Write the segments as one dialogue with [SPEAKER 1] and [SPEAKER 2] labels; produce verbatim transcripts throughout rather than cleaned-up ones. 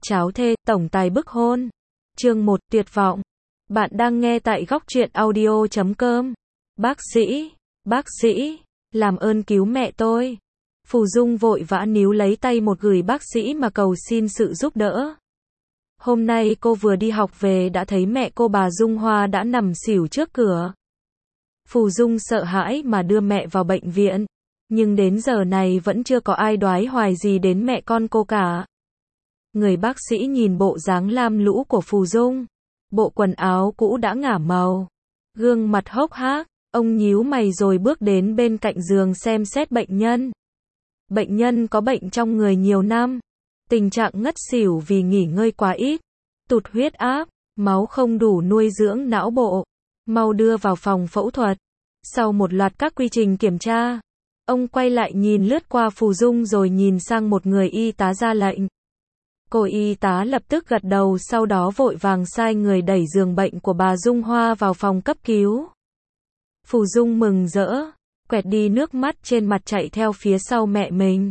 [SPEAKER 1] Cháo thê, tổng tài bức hôn. Chương một, tuyệt vọng. Bạn đang nghe tại góc truyện audio chấm com. Bác sĩ, bác sĩ, làm ơn cứu mẹ tôi. Phù Dung vội vã níu lấy tay một người bác sĩ mà cầu xin sự giúp đỡ. Hôm nay cô vừa đi học về đã thấy mẹ cô bà Dung Hoa đã nằm xỉu trước cửa. Phù Dung sợ hãi mà đưa mẹ vào bệnh viện, nhưng đến giờ này vẫn chưa có ai đoái hoài gì đến mẹ con cô cả. Người bác sĩ nhìn bộ dáng lam lũ của Phù Dung, bộ quần áo cũ đã ngả màu, gương mặt hốc hác, ông nhíu mày rồi bước đến bên cạnh giường xem xét bệnh nhân. Bệnh nhân có bệnh trong người nhiều năm, tình trạng ngất xỉu vì nghỉ ngơi quá ít, tụt huyết áp, máu không đủ nuôi dưỡng não bộ, mau đưa vào phòng phẫu thuật. Sau một loạt các quy trình kiểm tra, ông quay lại nhìn lướt qua Phù Dung rồi nhìn sang một người y tá ra lệnh. Cô y tá lập tức gật đầu, sau đó vội vàng sai người đẩy giường bệnh của bà Dung Hoa vào phòng cấp cứu. Phù Dung mừng rỡ, quẹt đi nước mắt trên mặt chạy theo phía sau mẹ mình.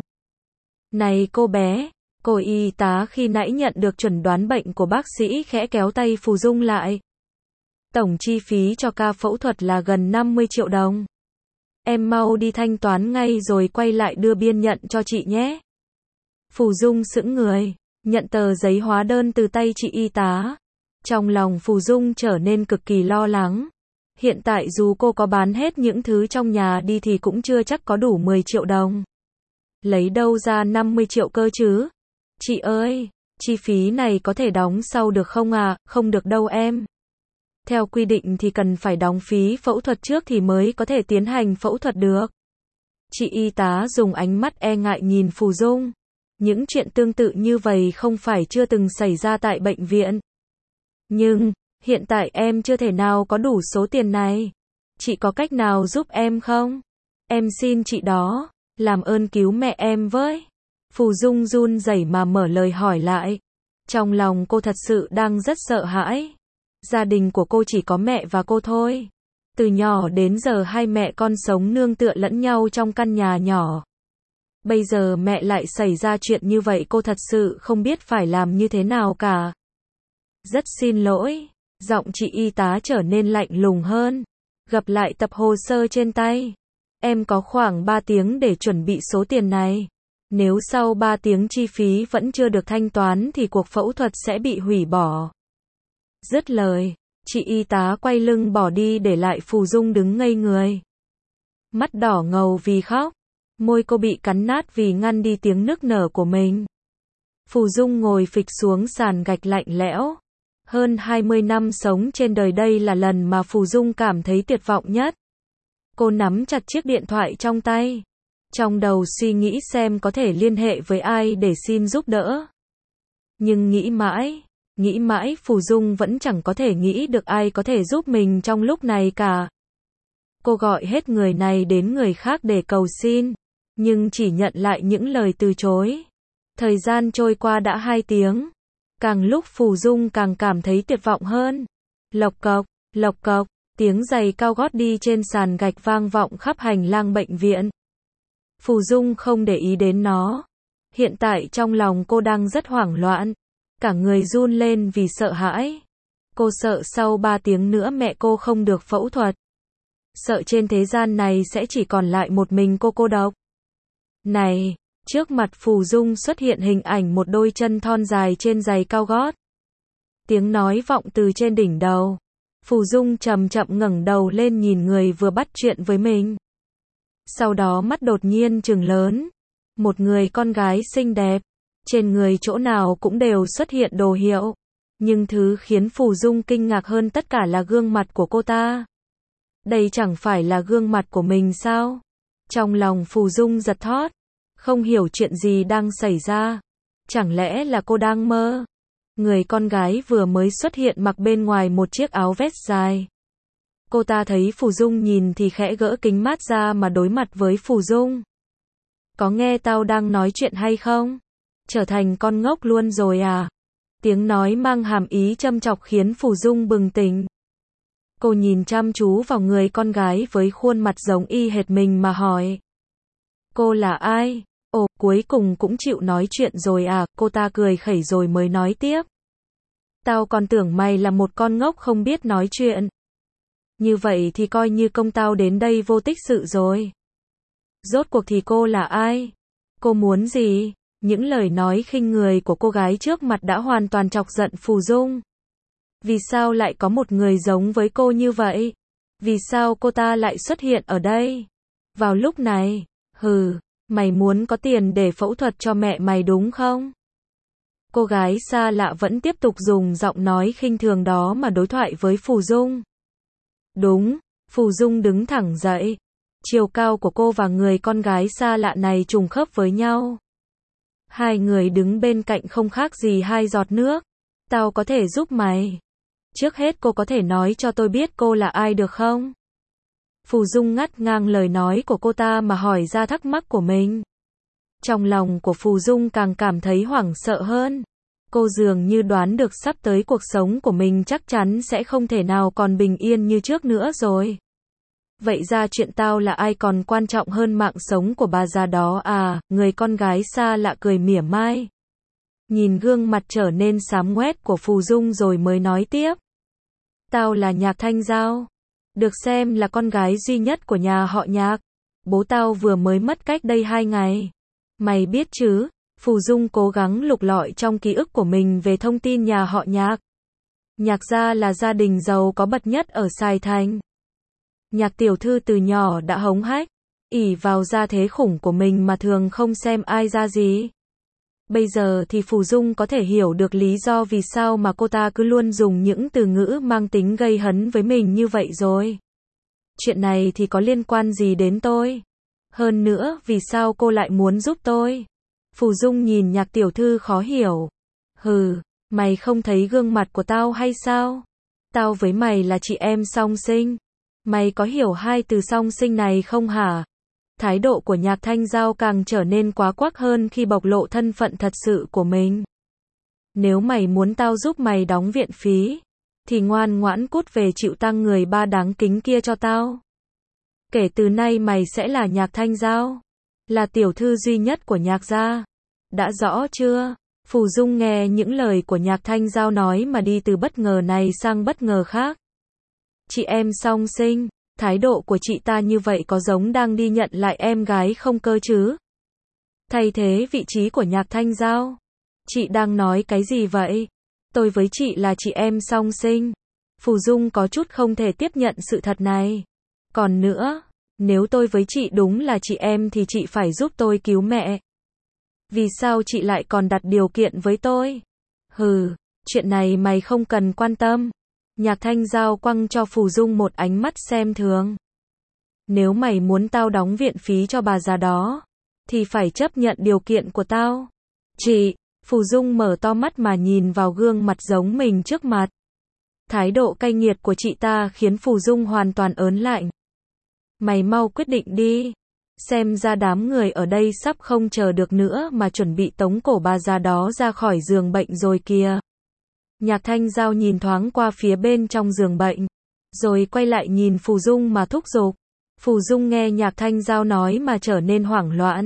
[SPEAKER 1] Này cô bé, cô y tá khi nãy nhận được chuẩn đoán bệnh của bác sĩ khẽ kéo tay Phù Dung lại. Tổng chi phí cho ca phẫu thuật là gần năm mươi triệu đồng. Em mau đi thanh toán ngay rồi quay lại đưa biên nhận cho chị nhé. Phù Dung sững người, nhận tờ giấy hóa đơn từ tay chị y tá. Trong lòng Phù Dung trở nên cực kỳ lo lắng. Hiện tại dù cô có bán hết những thứ trong nhà đi thì cũng chưa chắc có đủ mười triệu đồng. Lấy đâu ra năm mươi triệu cơ chứ? Chị ơi, chi phí này có thể đóng sau được không à? Không được đâu em. Theo quy định thì cần phải đóng phí phẫu thuật trước thì mới có thể tiến hành phẫu thuật được. Chị y tá dùng ánh mắt e ngại nhìn Phù Dung. Những chuyện tương tự như vậy không phải chưa từng xảy ra tại bệnh viện. Nhưng, hiện tại em chưa thể nào có đủ số tiền này. Chị có cách nào giúp em không? Em xin chị đó, làm ơn cứu mẹ em với. Phù Dung run rẩy mà mở lời hỏi lại. Trong lòng cô thật sự đang rất sợ hãi. Gia đình của cô chỉ có mẹ và cô thôi. Từ nhỏ đến giờ hai mẹ con sống nương tựa lẫn nhau trong căn nhà nhỏ. Bây giờ mẹ lại xảy ra chuyện như vậy, cô thật sự không biết phải làm như thế nào cả. Rất xin lỗi. Giọng chị y tá trở nên lạnh lùng hơn. Gập lại tập hồ sơ trên tay. Em có khoảng ba tiếng để chuẩn bị số tiền này. Nếu sau ba tiếng chi phí vẫn chưa được thanh toán thì cuộc phẫu thuật sẽ bị hủy bỏ. Dứt lời, chị y tá quay lưng bỏ đi để lại Phù Dung đứng ngây người. Mắt đỏ ngầu vì khóc. Môi cô bị cắn nát vì ngăn đi tiếng nức nở của mình. Phù Dung ngồi phịch xuống sàn gạch lạnh lẽo. Hơn hai mươi năm sống trên đời, đây là lần mà Phù Dung cảm thấy tuyệt vọng nhất. Cô nắm chặt chiếc điện thoại trong tay. Trong đầu suy nghĩ xem có thể liên hệ với ai để xin giúp đỡ. Nhưng nghĩ mãi, nghĩ mãi Phù Dung vẫn chẳng có thể nghĩ được ai có thể giúp mình trong lúc này cả. Cô gọi hết người này đến người khác để cầu xin, nhưng chỉ nhận lại những lời từ chối. Thời gian trôi qua đã hai tiếng. Càng lúc Phù Dung càng cảm thấy tuyệt vọng hơn. Lộc cộc, lộc cộc, tiếng giày cao gót đi trên sàn gạch vang vọng khắp hành lang bệnh viện. Phù Dung không để ý đến nó. Hiện tại trong lòng cô đang rất hoảng loạn. Cả người run lên vì sợ hãi. Cô sợ sau ba tiếng nữa mẹ cô không được phẫu thuật. Sợ trên thế gian này sẽ chỉ còn lại một mình cô cô độc. Này, trước mặt Phù Dung xuất hiện hình ảnh một đôi chân thon dài trên giày cao gót. Tiếng nói vọng từ trên đỉnh đầu. Phù Dung chậm chậm ngẩng đầu lên nhìn người vừa bắt chuyện với mình. Sau đó mắt đột nhiên trừng lớn. Một người con gái xinh đẹp. Trên người chỗ nào cũng đều xuất hiện đồ hiệu. Nhưng thứ khiến Phù Dung kinh ngạc hơn tất cả là gương mặt của cô ta. Đây chẳng phải là gương mặt của mình sao? Trong lòng Phù Dung giật thót. Không hiểu chuyện gì đang xảy ra. Chẳng lẽ là cô đang mơ? Người con gái vừa mới xuất hiện mặc bên ngoài một chiếc áo vest dài. Cô ta thấy Phù Dung nhìn thì khẽ gỡ kính mát ra mà đối mặt với Phù Dung. Có nghe tao đang nói chuyện hay không? Trở thành con ngốc luôn rồi à? Tiếng nói mang hàm ý châm chọc khiến Phù Dung bừng tỉnh. Cô nhìn chăm chú vào người con gái với khuôn mặt giống y hệt mình mà hỏi. Cô là ai? Ồ, cuối cùng cũng chịu nói chuyện rồi à, cô ta cười khẩy rồi mới nói tiếp. Tao còn tưởng mày là một con ngốc không biết nói chuyện. Như vậy thì coi như công tao đến đây vô tích sự rồi. Rốt cuộc thì cô là ai? Cô muốn gì? Những lời nói khinh người của cô gái trước mặt đã hoàn toàn chọc giận Phù Dung. Vì sao lại có một người giống với cô như vậy? Vì sao cô ta lại xuất hiện ở đây? Vào lúc này, hừ, mày muốn có tiền để phẫu thuật cho mẹ mày đúng không? Cô gái xa lạ vẫn tiếp tục dùng giọng nói khinh thường đó mà đối thoại với Phù Dung. Đúng, Phù Dung đứng thẳng dậy. Chiều cao của cô và người con gái xa lạ này trùng khớp với nhau. Hai người đứng bên cạnh không khác gì hai giọt nước. Tao có thể giúp mày. Trước hết cô có thể nói cho tôi biết cô là ai được không? Phù Dung ngắt ngang lời nói của cô ta mà hỏi ra thắc mắc của mình. Trong lòng của Phù Dung càng cảm thấy hoảng sợ hơn. Cô dường như đoán được sắp tới cuộc sống của mình chắc chắn sẽ không thể nào còn bình yên như trước nữa rồi. Vậy ra chuyện tao là ai còn quan trọng hơn mạng sống của bà già đó à, người con gái xa lạ cười mỉa mai. Nhìn gương mặt trở nên xám ngoét của Phù Dung rồi mới nói tiếp. Tao là Nhạc Thanh Giao. Được xem là con gái duy nhất của nhà họ Nhạc. Bố tao vừa mới mất cách đây hai ngày. Mày biết chứ, Phù Dung cố gắng lục lọi trong ký ức của mình về thông tin nhà họ Nhạc. Nhạc gia là gia đình giàu có bậc nhất ở Sài Thành. Nhạc tiểu thư từ nhỏ đã hống hách, ỷ vào gia thế khủng của mình mà thường không xem ai ra gì. Bây giờ thì Phù Dung có thể hiểu được lý do vì sao mà cô ta cứ luôn dùng những từ ngữ mang tính gây hấn với mình như vậy rồi. Chuyện này thì có liên quan gì đến tôi? Hơn nữa, vì sao cô lại muốn giúp tôi? Phù Dung nhìn Nhạc tiểu thư khó hiểu. Hừ, mày không thấy gương mặt của tao hay sao? Tao với mày là chị em song sinh. Mày có hiểu hai từ song sinh này không hả? Thái độ của Nhạc Thanh Giao càng trở nên quá quắc hơn khi bộc lộ thân phận thật sự của mình. Nếu mày muốn tao giúp mày đóng viện phí, thì ngoan ngoãn cút về chịu tang người ba đáng kính kia cho tao. Kể từ nay mày sẽ là Nhạc Thanh Giao, là tiểu thư duy nhất của Nhạc gia. Đã rõ chưa? Phù Dung nghe những lời của Nhạc Thanh Giao nói mà đi từ bất ngờ này sang bất ngờ khác. Chị em song sinh, thái độ của chị ta như vậy có giống đang đi nhận lại em gái không cơ chứ? Thay thế vị trí của Nhạc Thanh Giao. Chị đang nói cái gì vậy? Tôi với chị là chị em song sinh. Phù Dung có chút không thể tiếp nhận sự thật này. Còn nữa, nếu tôi với chị đúng là chị em thì chị phải giúp tôi cứu mẹ. Vì sao chị lại còn đặt điều kiện với tôi? Hừ, chuyện này mày không cần quan tâm. Nhạc Thanh Giao quăng cho Phù Dung một ánh mắt xem thường. Nếu mày muốn tao đóng viện phí cho bà già đó, thì phải chấp nhận điều kiện của tao. Chị, Phù Dung mở to mắt mà nhìn vào gương mặt giống mình trước mặt. Thái độ cay nghiệt của chị ta khiến Phù Dung hoàn toàn ớn lạnh. Mày mau quyết định đi. Xem ra đám người ở đây sắp không chờ được nữa mà chuẩn bị tống cổ bà già đó ra khỏi giường bệnh rồi kìa. Nhạc Thanh Giao nhìn thoáng qua phía bên trong giường bệnh, rồi quay lại nhìn Phù Dung mà thúc giục. Phù Dung nghe Nhạc Thanh Giao nói mà trở nên hoảng loạn.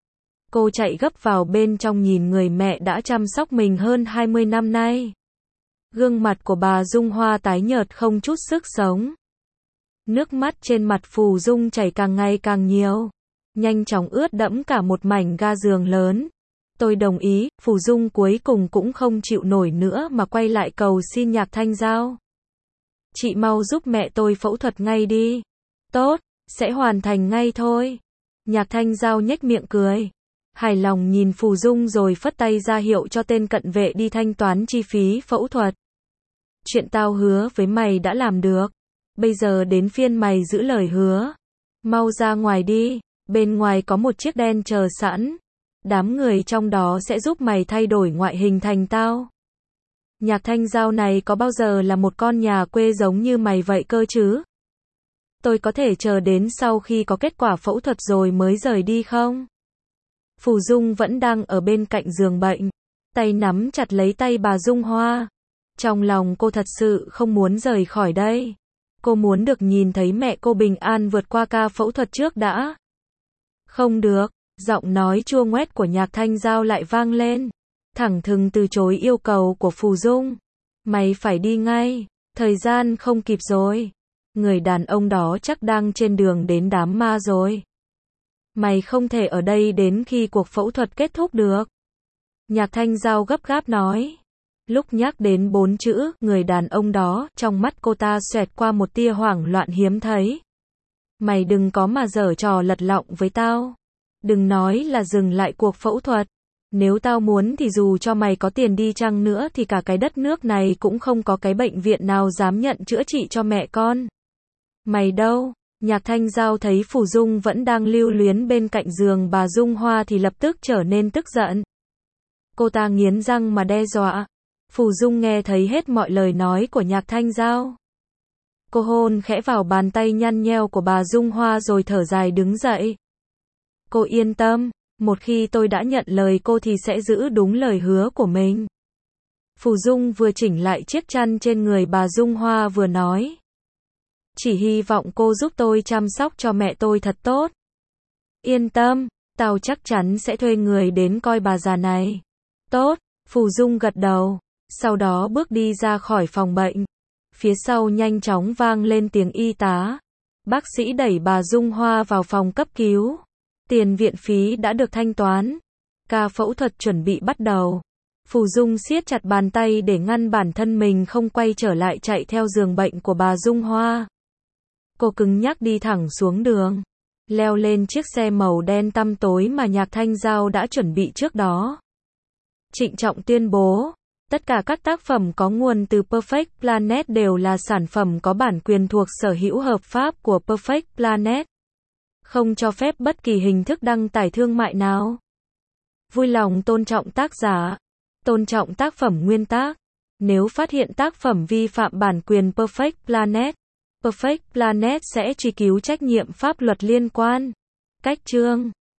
[SPEAKER 1] Cô chạy gấp vào bên trong nhìn người mẹ đã chăm sóc mình hơn hai mươi năm nay. Gương mặt của bà Dung Hoa tái nhợt không chút sức sống. Nước mắt trên mặt Phù Dung chảy càng ngày càng nhiều, nhanh chóng ướt đẫm cả một mảnh ga giường lớn. Tôi đồng ý, Phù Dung cuối cùng cũng không chịu nổi nữa mà quay lại cầu xin Nhạc Thanh Giao. Chị mau giúp mẹ tôi phẫu thuật ngay đi. Tốt, sẽ hoàn thành ngay thôi. Nhạc Thanh Giao nhếch miệng cười. Hài lòng nhìn Phù Dung rồi phất tay ra hiệu cho tên cận vệ đi thanh toán chi phí phẫu thuật. Chuyện tao hứa với mày đã làm được. Bây giờ đến phiên mày giữ lời hứa. Mau ra ngoài đi, bên ngoài có một chiếc đen chờ sẵn. Đám người trong đó sẽ giúp mày thay đổi ngoại hình thành tao. Nhạc Thanh Giao này có bao giờ là một con nhà quê giống như mày vậy cơ chứ? Tôi có thể chờ đến sau khi có kết quả phẫu thuật rồi mới rời đi không? Phù Dung vẫn đang ở bên cạnh giường bệnh, tay nắm chặt lấy tay bà Dung Hoa. Trong lòng cô thật sự không muốn rời khỏi đây. Cô muốn được nhìn thấy mẹ cô bình an vượt qua ca phẫu thuật trước đã. Không được, Giọng nói chua ngoét của Nhạc Thanh Giao lại vang lên, thẳng thừng từ chối yêu cầu của Phù Dung. Mày phải đi ngay, thời gian không kịp rồi. Người đàn ông đó chắc đang trên đường đến đám ma rồi. Mày không thể ở đây đến khi cuộc phẫu thuật kết thúc được. Nhạc Thanh Giao gấp gáp nói. Lúc nhắc đến bốn chữ, người đàn ông đó, trong mắt cô ta xoẹt qua một tia hoảng loạn hiếm thấy. Mày đừng có mà giở trò lật lọng với tao. Đừng nói là dừng lại cuộc phẫu thuật. Nếu tao muốn thì dù cho mày có tiền đi chăng nữa thì cả cái đất nước này cũng không có cái bệnh viện nào dám nhận chữa trị cho mẹ con. Mày đâu? Nhạc Thanh Giao thấy Phù Dung vẫn đang lưu luyến bên cạnh giường bà Dung Hoa thì lập tức trở nên tức giận. Cô ta nghiến răng mà đe dọa. Phù Dung nghe thấy hết mọi lời nói của Nhạc Thanh Giao. Cô hôn khẽ vào bàn tay nhăn nheo của bà Dung Hoa rồi thở dài đứng dậy. Cô yên tâm, một khi tôi đã nhận lời cô thì sẽ giữ đúng lời hứa của mình. Phù Dung vừa chỉnh lại chiếc chăn trên người bà Dung Hoa vừa nói. Chỉ hy vọng cô giúp tôi chăm sóc cho mẹ tôi thật tốt. Yên tâm, tao chắc chắn sẽ thuê người đến coi bà già này. Tốt, Phù Dung gật đầu, sau đó bước đi ra khỏi phòng bệnh. Phía sau nhanh chóng vang lên tiếng y tá. Bác sĩ đẩy bà Dung Hoa vào phòng cấp cứu. Tiền viện phí đã được thanh toán. Ca phẫu thuật chuẩn bị bắt đầu. Phù Dung siết chặt bàn tay để ngăn bản thân mình không quay trở lại chạy theo giường bệnh của bà Dung Hoa. Cô cứng nhắc đi thẳng xuống đường, leo lên chiếc xe màu đen tăm tối mà Nhạc Thanh Giao đã chuẩn bị trước đó. Trịnh trọng tuyên bố, tất cả các tác phẩm có nguồn từ Perfect Planet đều là sản phẩm có bản quyền thuộc sở hữu hợp pháp của Perfect Planet. Không cho phép bất kỳ hình thức đăng tải thương mại nào. Vui lòng tôn trọng tác giả, tôn trọng tác phẩm nguyên tác. Nếu phát hiện tác phẩm vi phạm bản quyền Perfect Planet, Perfect Planet sẽ truy cứu trách nhiệm pháp luật liên quan. Cách chương